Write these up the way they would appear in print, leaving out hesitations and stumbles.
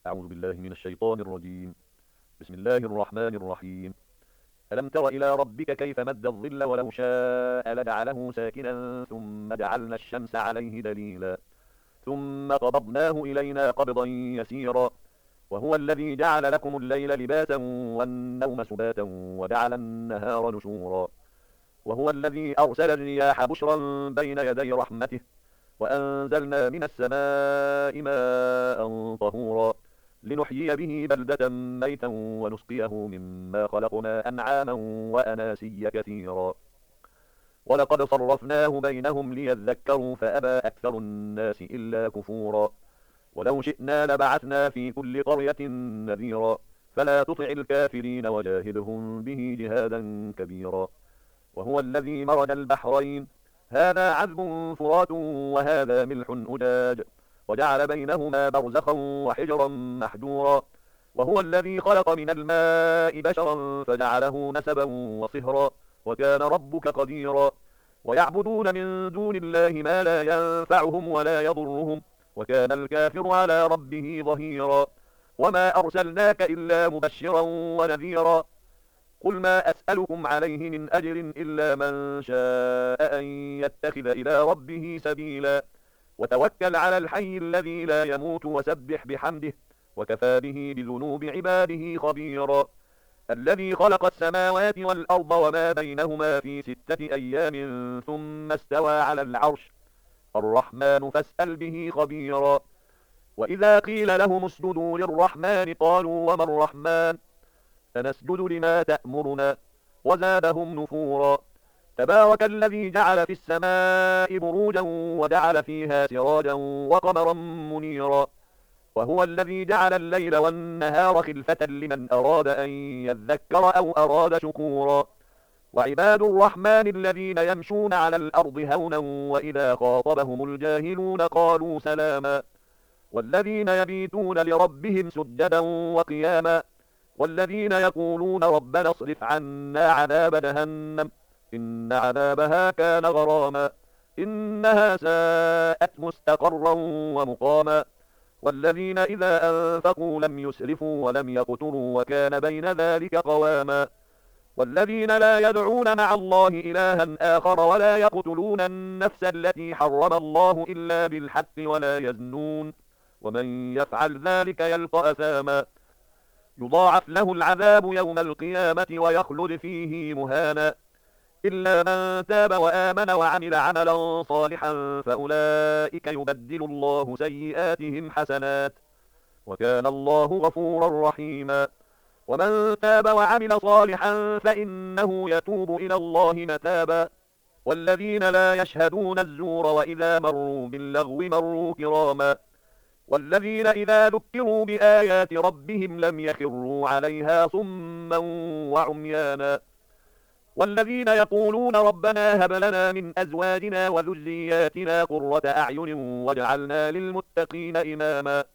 أعوذ بالله من الشيطان الرجيم. بسم الله الرحمن الرحيم. ألم تر إلى ربك كيف مد الظل ولو شاء لجعله ساكنا ثم جعلنا الشمس عليه دليلا ثم قبضناه إلينا قبضا يسيرا وهو الذي جعل لكم الليل لباسا والنوم سباتا وجعل النهار نشورا وهو الذي أرسل الرياح بشرا بين يدي رحمته وأنزلنا من السماء ماء طهورا لنحيي به بلدة ميتا ونسقيه مما خلقنا أنعاما وأناسيا كثيرا ولقد صرفناه بينهم ليذكروا فأبى أكثر الناس إلا كفورا ولو شئنا لبعثنا في كل قرية نذيرا فلا تطع الكافرين وجاهدهم به جهادا كبيرا وهو الذي مرج البحرين هذا عذب فرات وهذا ملح أجاج وجعل بينهما برزخا وحجرا محجورا وهو الذي خلق من الماء بشرا فجعله نسبا وصهرا وكان ربك قديرا ويعبدون من دون الله ما لا ينفعهم ولا يضرهم وكان الكافر على ربه ظهيرا وما أرسلناك إلا مبشرا ونذيرا قل ما أسألكم عليه من أجر إلا من شاء أن يتخذ إلى ربه سبيلا وتوكل على الحي الذي لا يموت وسبح بحمده وكفى به بذنوب عباده خبيرا الذي خلق السماوات والأرض وما بينهما في 6 أيام ثم استوى على العرش الرحمن فاسأل به خبيرا وإذا قيل لهم اسجدوا للرحمن قالوا وما الرحمن فنسجد لما تأمرنا وزادهم نفورا تبارك الذي جعل في السماء بروجا وجعل فيها سراجا وقمرا منيرا وهو الذي جعل الليل والنهار خلفة لمن أراد أن يذكر أو أراد شكورا وعباد الرحمن الذين يمشون على الأرض هونا وإذا خاطبهم الجاهلون قالوا سلاما والذين يبيتون لربهم سجدا وقياما والذين يقولون ربنا اصرف عنا عذاب جهنم إن عذابها كان غراما إنها ساءت مستقرا ومقاما والذين إذا أنفقوا لم يسرفوا ولم يقتروا وكان بين ذلك قواما والذين لا يدعون مع الله إلها آخر ولا يقتلون النفس التي حرم الله إلا بالحق ولا يزنون ومن يفعل ذلك يلقى أثاما يضاعف له العذاب يوم القيامة ويخلد فيه مهانا إلا من تاب وآمن وعمل عملا صالحا فأولئك يبدل الله سيئاتهم حسنات وكان الله غفورا رحيما ومن تاب وعمل صالحا فإنه يتوب إلى الله متابا والذين لا يشهدون الزور وإذا مروا باللغو مروا كراما والذين إذا ذكروا بآيات ربهم لم يخروا عليها صما وعميانا والذين يقولون ربنا هب لنا من أزواجنا وذرياتنا قرة أعين واجعلنا للمتقين إماما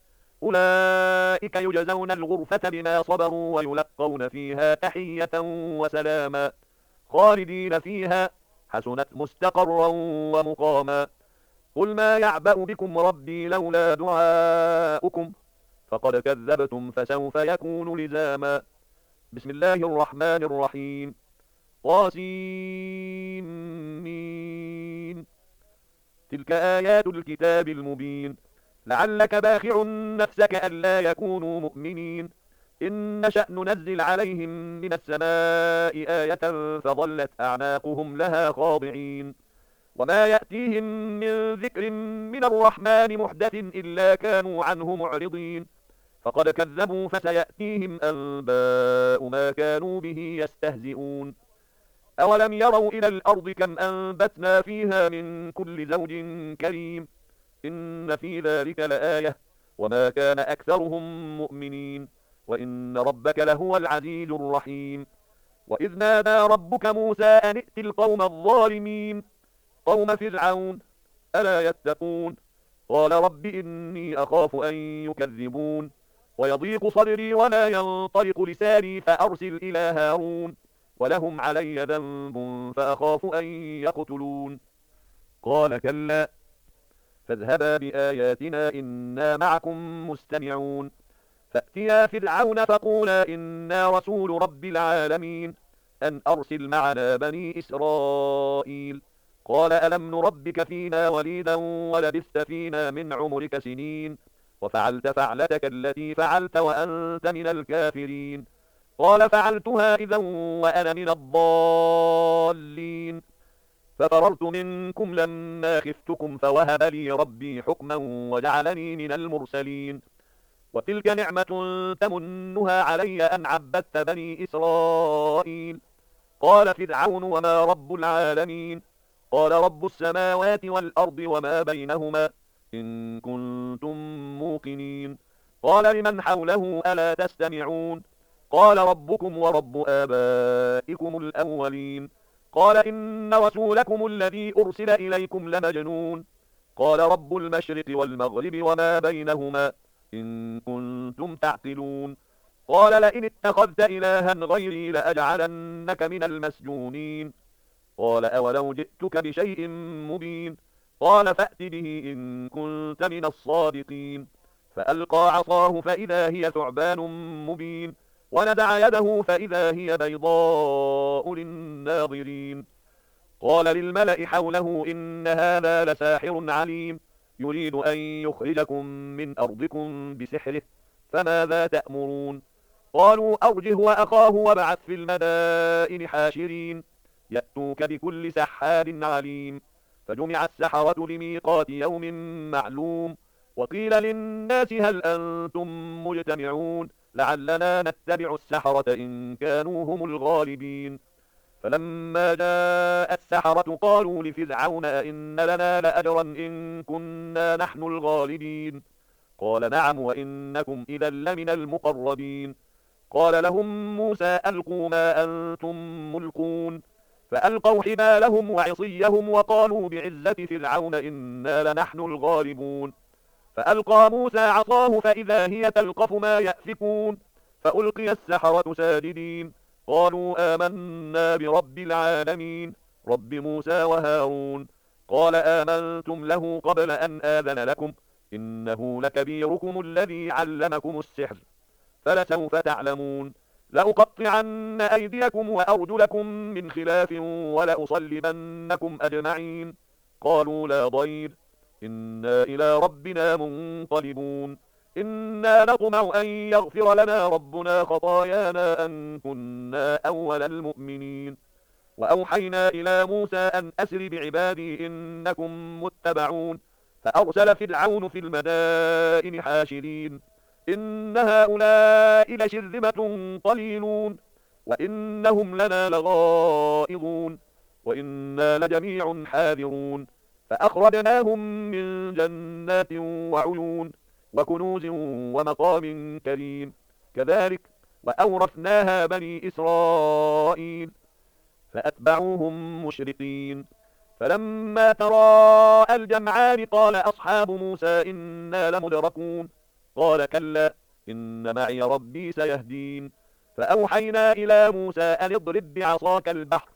أولئك يجزون الغرفة بما صبروا ويلقون فيها تحية وسلاما خالدين فيها حسنت مستقرا ومقاما قل ما يعبأ بكم ربي لولا دعاؤكم فقد كذبتم فسوف يكون لزاما بسم الله الرحمن الرحيم طاسين تلك آيات الكتاب المبين لعلك باخع نفسك ألا يكونوا مؤمنين إن نشأ ننزل عليهم من السماء آية فظلت أعناقهم لها خاضعين وما يأتيهم من ذكر من الرحمن محدث إلا كانوا عنه معرضين فقد كذبوا فسيأتيهم أنباء ما كانوا به يستهزئون أولم يروا إلى الأرض كم أنبتنا فيها من كل زوج كريم إن في ذلك لآية وما كان أكثرهم مؤمنين وإن ربك لهو العزيز الرحيم وإذ نادى ربك موسى أن ائت القوم الظالمين قوم فرعون ألا يتقون قال رب إني أخاف أن يكذبون ويضيق صدري ولا ينطلق لساني فأرسل إلى هارون ولهم علي ذنب فأخاف أن يقتلون قال كلا فاذهبا بآياتنا إنا معكم مستمعون فأتيا فرعون فقولا إنا رسول رب العالمين أن أرسل معنا بني إسرائيل. قال ألم نربك فينا وليدا ولبثت فينا من عمرك سنين وفعلت فعلتك التي فعلت وأنت من الكافرين. قال فعلتها إذا وأنا من الضالين. ففررت منكم لما خفتكم فوهب لي ربي حكما وجعلني من المرسلين. وتلك نعمة تمنها علي أن عبدت بني إسرائيل. قال فرعون وما رب العالمين. قال رب السماوات والأرض وما بينهما إن كنتم موقنين. قال لمن حوله ألا تستمعون. قال ربكم ورب آبائكم الأولين. قال إن رسولكم الذي أرسل إليكم لمجنون. قال رب المشرق والمغرب وما بينهما إن كنتم تعقلون. قال لئن اتخذت إلها غيري لأجعلنك من المسجونين. قال أولو جئتك بشيء مبين. قال فأت به إن كنت من الصادقين. فألقى عصاه فإذا هي ثعبان مبين ونزع يده فإذا هي بيضاء للناظرين. قال للملأ حوله إن هذا لساحر عليم يريد أن يخرجكم من أرضكم بسحره فماذا تأمرون. قالوا أرجه وأخاه وابعث في المدائن حاشرين يأتوك بكل سحار عليم. فجمع السحرة لميقات يوم معلوم. وقيل للناس هل أنتم مجتمعون لعلنا نتبع السحرة إن كانوا هم الغالبين. فلما جاء السحرة قالوا لفرعون أئن لنا لأجرا إن كنا نحن الغالبين. قال نعم وإنكم إذا لمن المقربين. قال لهم موسى ألقوا ما أنتم ملقون. فألقوا حبالهم وعصيهم وقالوا بعزة فرعون إنا لنحن الغالبون. فألقى موسى عصاه فإذا هي تلقف ما يأفكون. فألقي السحرة ساجدين قالوا آمنا برب العالمين رب موسى وهارون. قال آمنتم له قبل أن آذن لكم إنه لكبيركم الذي علمكم السحر فلسوف تعلمون. لأقطعن أيديكم وأرجلكم من خلاف ولأصلبنكم أجمعين. قالوا لا ضير إنا إلى ربنا منقلبون. إنا نطمع أن يغفر لنا ربنا خطايانا أن كنا أول المؤمنين. وأوحينا إلى موسى أن أسر بعبادي إنكم متبعون. فأرسل فرعون في المدائن حاشرين إن هؤلاء لشرذمة قليلون وإنهم لنا لغائظون وإنا لجميع حاذرون. فأخرجناهم من جنات وعيون وكنوز ومقام كريم. كذلك وأورثناها بني إسرائيل فأتبعوهم مشرقين. فلما تراءى الجمعان قال أصحاب موسى إنا لمدركون. قال كلا إن معي ربي سيهدين. فأوحينا إلى موسى أن اضرب بعصاك البحر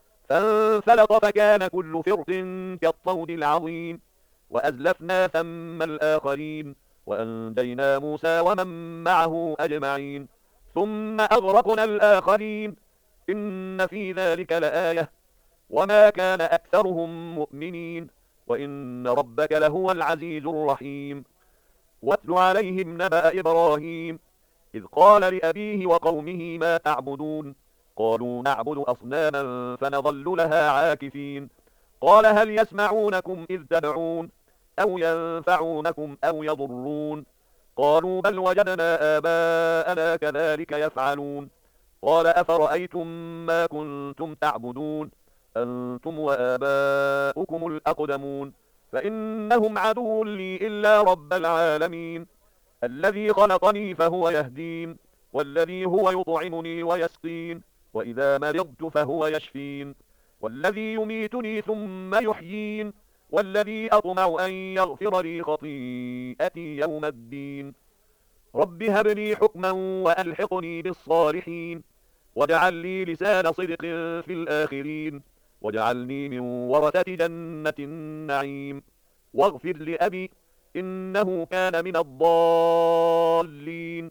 فانفلق فكان كل فرق كالطود العظيم. وأزلفنا ثم الآخرين وأنجينا موسى ومن معه أجمعين ثم أغرقنا الآخرين إن في ذلك لآية وما كان أكثرهم مؤمنين وإن ربك لهو العزيز الرحيم. واتل عليهم نبأ إبراهيم إذ قال لأبيه وقومه ما تعبدون قالوا نعبد أصناما فنظل لها عاكفين. قال هل يسمعونكم إذ تدعون أو ينفعونكم أو يضرون قالوا بل وجدنا آباءنا كذلك يفعلون. قال أفرأيتم ما كنتم تعبدون أنتم وآباؤكم الأقدمون فإنهم عدو لي إلا رب العالمين الذي خلقني فهو يهدين والذي هو يطعمني ويسقين وإذا مرضت فهو يشفين والذي يميتني ثم يحيين والذي أطمع أن يغفر لي خطيئتي يوم الدين. رب هب لي حكما وألحقني بالصالحين واجعل لي لسان صدق في الآخرين واجعلني من ورثة جنة النعيم واغفر لأبي إنه كان من الضالين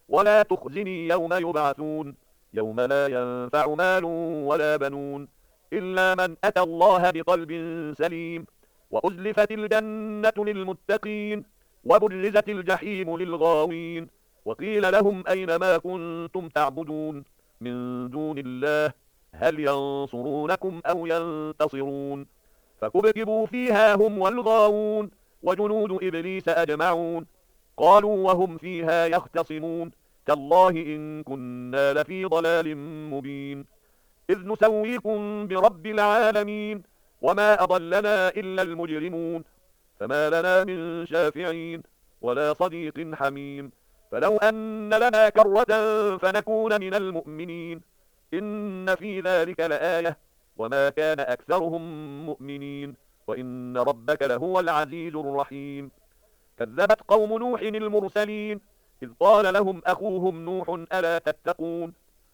ولا تخزني يوم يبعثون يوم لا ينفع مال ولا بنون إلا من أتى الله بقلب سليم وأزلفت الجنة للمتقين وبرزت الجحيم للغاوين وقيل لهم أين ما كنتم تعبدون من دون الله هل ينصرونكم أو ينتصرون فكبكبوا فيها هم والغاوون وجنود إبليس أجمعون قالوا وهم فيها يختصمون تالله إن كنا لفي ضلال مبين إذ نسويكم برب العالمين وما أضلنا إلا المجرمون فما لنا من شافعين ولا صديق حميم فلو أن لنا كرة فنكون من المؤمنين إن في ذلك لآية وما كان أكثرهم مؤمنين وإن ربك لهو العزيز الرحيم كذبت قوم نوح المرسلين إذ قال لهم أخوهم نوح ألا تتقون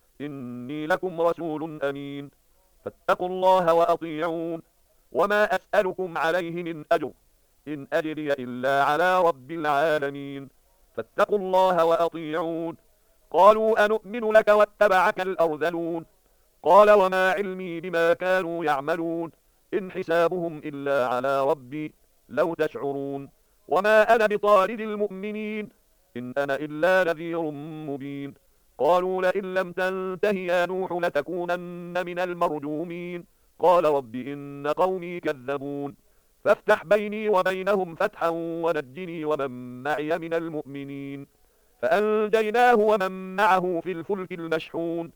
إني لكم رسول أمين فاتقوا الله وأطيعون وما أسألكم عليه من أجر إن أجري إلا على رب العالمين فاتقوا الله وأطيعون قالوا أنؤمن لك واتبعك الأرذلون قال وما علمي بما كانوا يعملون إن حسابهم إلا على ربي لو تشعرون وما أنا بطارد المؤمنين إن أنا إلا نذير مبين قالوا لئن لم تنته يا نوح لتكونن من المرجومين قال رب إن قومي كذبون فافتح بيني وبينهم فتحا ونجني ومن معي من المؤمنين فأنجيناه ومن معه في الفلك المشحون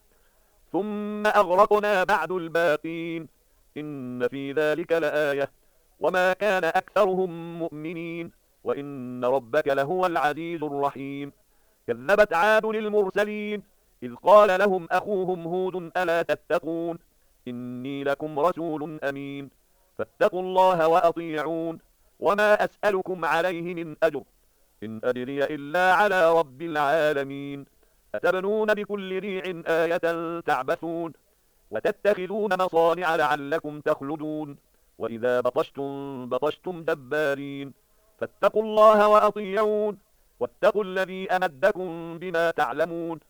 ثم أغرقنا بعد الباقين إن في ذلك لآية وما كان أكثرهم مؤمنين وإن ربك لهو العزيز الرحيم كذبت عاد المرسلين إذ قال لهم أخوهم هود ألا تتقون إني لكم رسول أمين فاتقوا الله وأطيعون وما أسألكم عليه من أجر إن أجري إلا على رب العالمين أتبنون بكل ريع آية تعبثون وتتخذون مصانع لعلكم تخلدون وإذا بطشتم جبارين فاتقوا الله وأطيعون واتقوا الذي أمدكم بما تعلمون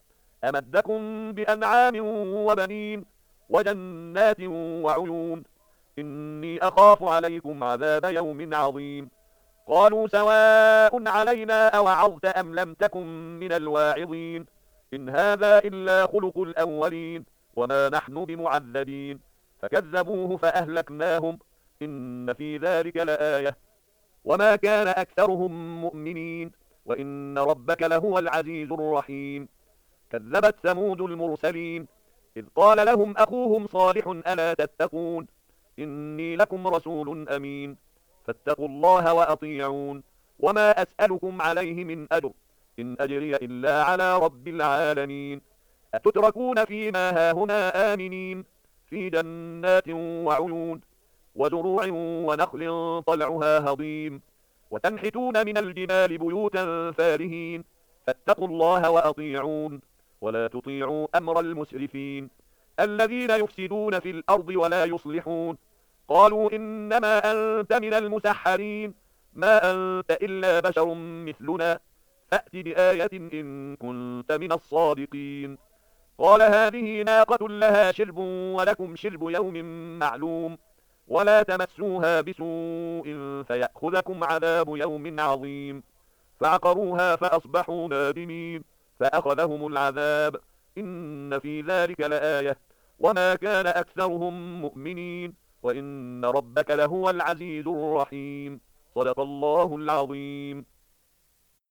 أمدكم بأنعام وبنين وجنات وعيون إني أخاف عليكم عذاب يوم عظيم قالوا سواء علينا أوعظت أم لم تكن من الواعظين إن هذا إلا خلق الأولين وما نحن بمعذبين فكذبوه فأهلكناهم إن في ذلك لآية وما كان أكثرهم مؤمنين وإن ربك لهو العزيز الرحيم كذبت ثمود المرسلين إذ قال لهم أخوهم صالح ألا تتقون إني لكم رسول أمين فاتقوا الله وأطيعون وما أسألكم عليه من أجر إن أجري إلا على رب العالمين أتتركون فيما هاهنا آمنين في جنات وعيون وزروع ونخل طلعها هضيم وتنحتون من الجبال بيوتا فارهين فاتقوا الله وأطيعون ولا تطيعوا أمر المسرفين الذين يفسدون في الأرض ولا يصلحون قالوا إنما أنت من المسحرين ما أنت إلا بشر مثلنا فأت بآية إن كنت من الصادقين قال هذه ناقة لها شرب ولكم شرب يوم معلوم ولا تمسوها بسوء فيأخذكم عذاب يوم عظيم فعقروها فأصبحوا نادمين فأخذهم العذاب إن في ذلك لآية وما كان أكثرهم مؤمنين وإن ربك لهو العزيز الرحيم صدق الله العظيم.